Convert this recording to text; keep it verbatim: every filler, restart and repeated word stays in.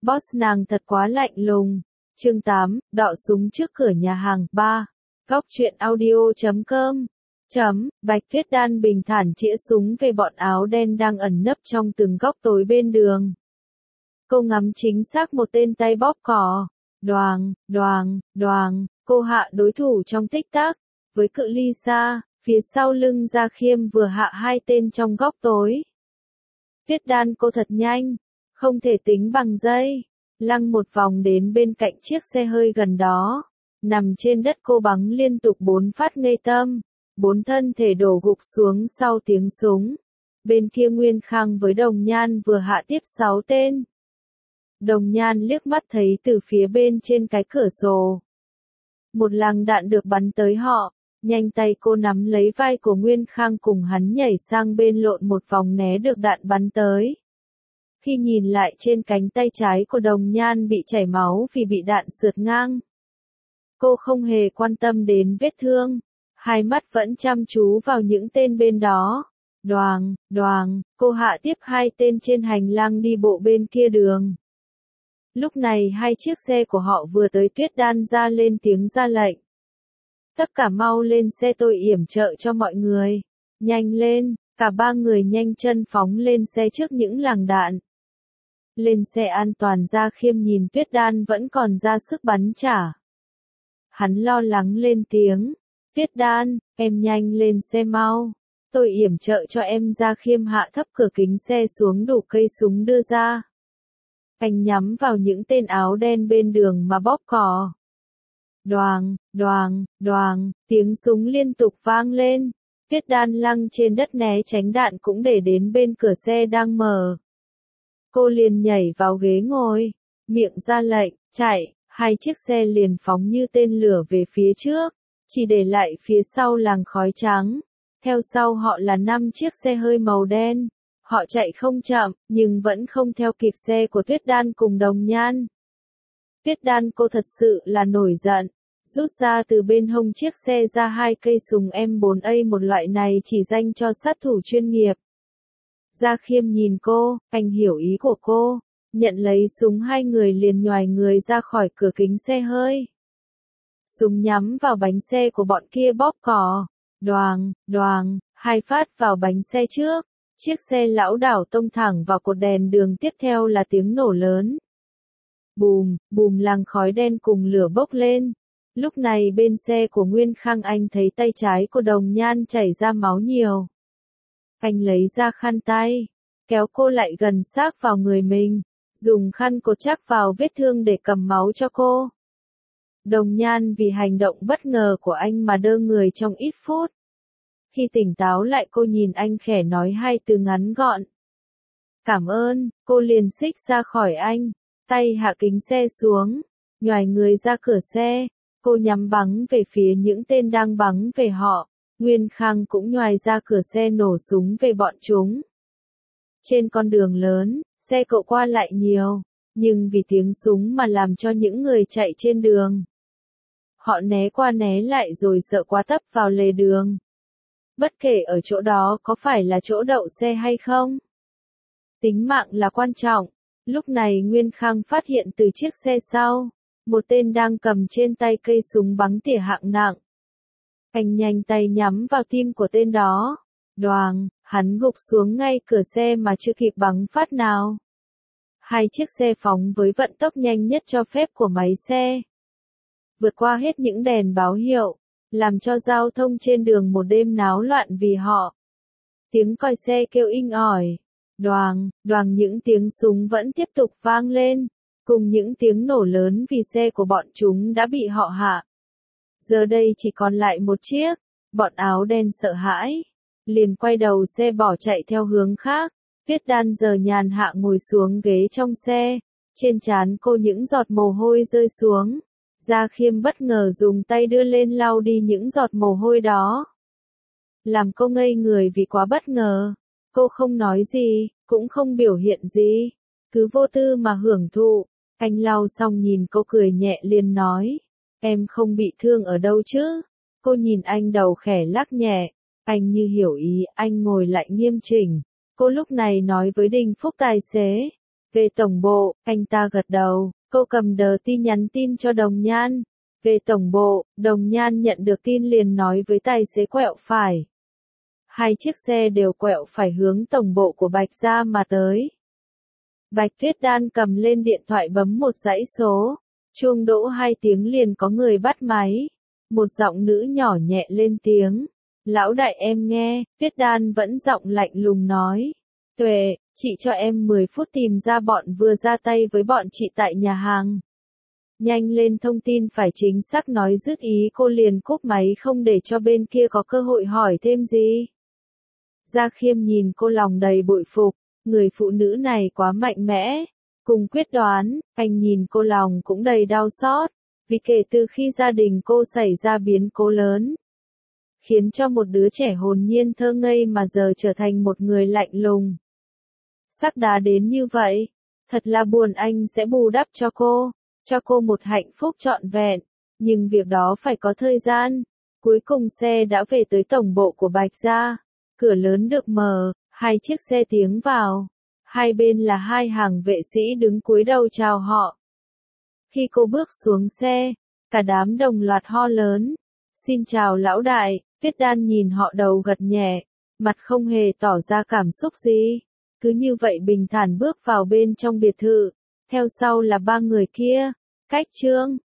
Boss nàng thật quá lạnh lùng. Chương tám, đọ súng trước cửa nhà hàng. ba. Góc truyện audio chấm com. Chấm, Bạch Tuyết Đan bình thản chĩa súng về bọn áo đen đang ẩn nấp trong từng góc tối bên đường. Cô ngắm chính xác một tên tay bóp cò. Đoàng, đoàng, đoàng, cô hạ đối thủ trong tích tắc. Với cự ly xa, phía sau lưng Gia Khiêm vừa hạ hai tên trong góc tối. Tuyết Đan cô thật nhanh, không thể tính bằng giây. Lăng một vòng đến bên cạnh chiếc xe hơi gần đó. Nằm trên đất cô bắn liên tục bốn phát ngây tâm. Bốn thân thể đổ gục xuống sau tiếng súng. Bên kia Nguyên Khang với Đồng Nhan vừa hạ tiếp sáu tên. Đồng Nhan liếc mắt thấy từ phía bên trên cái cửa sổ. Một làn đạn được bắn tới họ. Nhanh tay cô nắm lấy vai của Nguyên Khang cùng hắn nhảy sang bên lộn một vòng né được đạn bắn tới. Khi nhìn lại trên cánh tay trái của Đồng Nhan bị chảy máu vì bị đạn sượt ngang. Cô không hề quan tâm đến vết thương. Hai mắt vẫn chăm chú vào những tên bên đó. Đoàng, đoàng, cô hạ tiếp hai tên trên hành lang đi bộ bên kia đường. Lúc này hai chiếc xe của họ vừa tới. Tuyết Đan ra lên tiếng ra lệnh. Tất cả mau lên xe, tôi yểm trợ cho mọi người. Nhanh lên, cả ba người nhanh chân phóng lên xe trước những làn đạn. Lên xe an toàn. Gia Khiêm nhìn Tuyết Đan vẫn còn ra sức bắn trả. Hắn lo lắng lên tiếng. Tuyết Đan, em nhanh lên xe mau. Tôi yểm trợ cho em. Gia Khiêm hạ thấp cửa kính xe xuống đủ cây súng đưa ra. Anh nhắm vào những tên áo đen bên đường mà bóp cò. Đoàng, đoàng, đoàng, tiếng súng liên tục vang lên. Tuyết Đan lăn trên đất né tránh đạn cũng để đến bên cửa xe đang mở. Cô liền nhảy vào ghế ngồi, miệng ra lệnh, chạy. Hai chiếc xe liền phóng như tên lửa về phía trước, chỉ để lại phía sau làn khói trắng. Theo sau họ là năm chiếc xe hơi màu đen. Họ chạy không chậm, nhưng vẫn không theo kịp xe của Tuyết Đan cùng Đồng Nhan. Tuyết Đan cô thật sự là nổi giận, rút ra từ bên hông chiếc xe ra hai cây súng M bốn A, một loại này chỉ dành cho sát thủ chuyên nghiệp. Gia Khiêm nhìn cô, anh hiểu ý của cô, nhận lấy súng. Hai người liền nhoài người ra khỏi cửa kính xe hơi. Súng nhắm vào bánh xe của bọn kia bóp cò. Đoàng, đoàng, hai phát vào bánh xe trước. Chiếc xe lảo đảo tông thẳng vào cột đèn đường, tiếp theo là tiếng nổ lớn. Bùm, bùm, làn khói đen cùng lửa bốc lên. Lúc này bên xe của Nguyên Khang anh thấy tay trái của Đồng Nhan chảy ra máu nhiều. Anh lấy ra khăn tay, kéo cô lại gần sát vào người mình, dùng khăn cột chắc vào vết thương để cầm máu cho cô. Đồng Nhan vì hành động bất ngờ của anh mà đơ người trong ít phút. Khi tỉnh táo lại cô nhìn anh khẽ nói hai từ ngắn gọn. Cảm ơn, cô liền xích ra khỏi anh, tay hạ kính xe xuống, nhoài người ra cửa xe. Cô nhắm bắn về phía những tên đang bắn về họ. Nguyên Khang cũng nhoài ra cửa xe nổ súng về bọn chúng. Trên con đường lớn, xe cộ qua lại nhiều, nhưng vì tiếng súng mà làm cho những người chạy trên đường. Họ né qua né lại rồi sợ quá tấp vào lề đường. Bất kể ở chỗ đó có phải là chỗ đậu xe hay không. Tính mạng là quan trọng. Lúc này Nguyên Khang phát hiện từ chiếc xe sau. Một tên đang cầm trên tay cây súng bắn tỉa hạng nặng. Anh nhanh tay nhắm vào tim của tên đó. Đoàng, hắn gục xuống ngay cửa xe mà chưa kịp bắn phát nào. Hai chiếc xe phóng với vận tốc nhanh nhất cho phép của máy xe. Vượt qua hết những đèn báo hiệu, làm cho giao thông trên đường một đêm náo loạn vì họ. Tiếng còi xe kêu inh ỏi. Đoàng, đoàng, những tiếng súng vẫn tiếp tục vang lên. Cùng những tiếng nổ lớn vì xe của bọn chúng đã bị họ hạ. Giờ đây chỉ còn lại một chiếc. Bọn áo đen sợ hãi, liền quay đầu xe bỏ chạy theo hướng khác. Tuyết Đan giờ nhàn hạ ngồi xuống ghế trong xe. Trên trán cô những giọt mồ hôi rơi xuống. Gia Khiêm bất ngờ dùng tay đưa lên lau đi những giọt mồ hôi đó. Làm cô ngây người vì quá bất ngờ. Cô không nói gì, cũng không biểu hiện gì. Cứ vô tư mà hưởng thụ. Anh lau xong nhìn cô cười nhẹ liền nói. Em không bị thương ở đâu chứ? Cô nhìn anh đầu khẽ lắc nhẹ. Anh như hiểu ý, anh ngồi lại nghiêm chỉnh. Cô lúc này nói với Đinh Phúc tài xế. Về tổng bộ, anh ta gật đầu, cô cầm đờ tin nhắn tin cho Đồng Nhan. Về tổng bộ, Đồng Nhan nhận được tin liền nói với tài xế quẹo phải. Hai chiếc xe đều quẹo phải hướng tổng bộ của Bạch Gia mà tới. Bạch Tuyết Đan cầm lên điện thoại bấm một dãy số. Chuông đỗ hai tiếng liền có người bắt máy. Một giọng nữ nhỏ nhẹ lên tiếng. Lão đại em nghe, Tuyết Đan vẫn giọng lạnh lùng nói. Tuệ, chị cho em mười phút tìm ra bọn vừa ra tay với bọn chị tại nhà hàng. Nhanh lên, thông tin phải chính xác, nói dứt ý cô liền cúp máy không để cho bên kia có cơ hội hỏi thêm gì. Gia Khiêm nhìn cô lòng đầy bội phục, người phụ nữ này quá mạnh mẽ, cùng quyết đoán, anh nhìn cô lòng cũng đầy đau xót, vì kể từ khi gia đình cô xảy ra biến cố lớn, khiến cho một đứa trẻ hồn nhiên thơ ngây mà giờ trở thành một người lạnh lùng. Sắc đá đến như vậy, thật là buồn, anh sẽ bù đắp cho cô, cho cô một hạnh phúc trọn vẹn, nhưng việc đó phải có thời gian. Cuối cùng xe đã về tới tổng bộ của Bạch Gia, cửa lớn được mở, hai chiếc xe tiến vào, hai bên là hai hàng vệ sĩ đứng cúi đầu chào họ. Khi cô bước xuống xe, cả đám đồng loạt ho lớn, xin chào lão đại. Tuyết Đan nhìn họ đầu gật nhẹ, mặt không hề tỏ ra cảm xúc gì, cứ như vậy bình thản bước vào bên trong biệt thự, theo sau là ba người kia, Cách Trương,